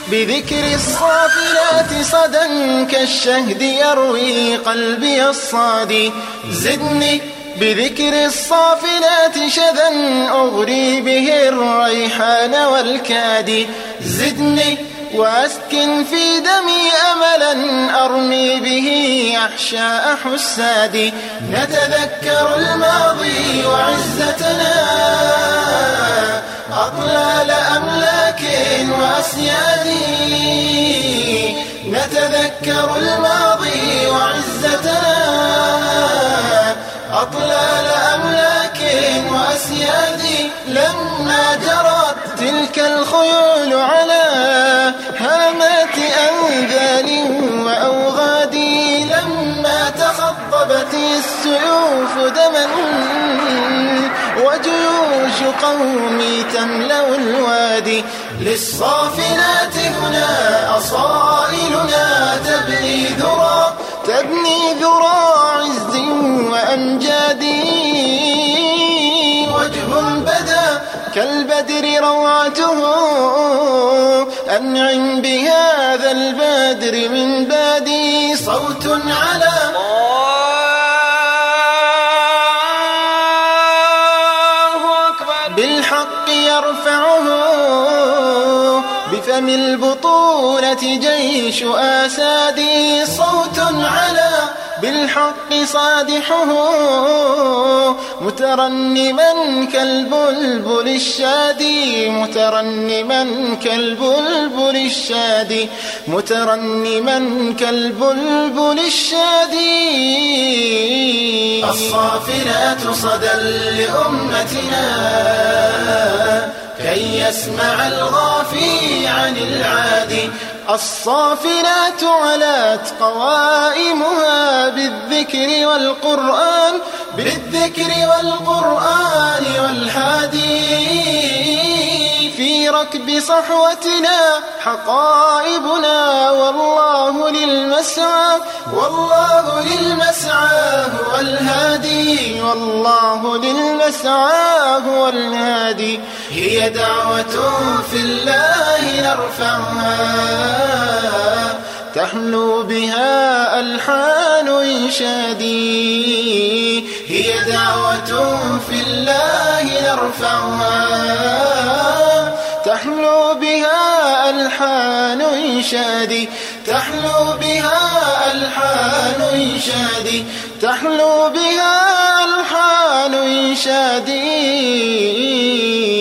بذكر الصافلات صدى كالشهد يروي قلبي الصادي. زدني بذكر الصافلات شذا أغري به الريحان والكادي. زدني وأسكن في دمي أملا أرمي به أحشاء حسادي. نتذكر الماضي وعزتنا أطلال أملاك وأسيادي. نتذكر الماضي وعزتنا أطلال أملاك وأسيادي. لما جرت تلك الخيول على هامات أنذال وأوغادي. لما تخضبت السيوف دما وجيوش قومي تملأ الوادي. للصافنات هنا أصائلنا تبني ذرى عز وأمجادي. وجه بدا كالبدر روعته أنعم بهذا البدر من بادي. صوت على بالحق يرفعه بفم البطولة جيش آسادي. صوت على بالحق صادحه مترنما كالبلبل الشادي. مترنما كالبلبل الشادي. مترنما كالبلبل الشادي. الصافنات صدى لأمتنا كي يسمع الغافي عن العادي. الصافنات علت قوائمها بالذكر والقرآن. بالذكر والقرآن والحادي. في ركب صحوتنا حقائبنا والله للمسعى. والله للمسعى هو الهادي. والله للمسعى هو الهادي. هي دعوة في الله نرفعها تحلو بها ألحان إنشادي. هي دعوة في الله نرفعها تحلو بها ألحان إنشادي. تحلو بها ألحان إنشادي. تحلو بها ألحان إنشادي.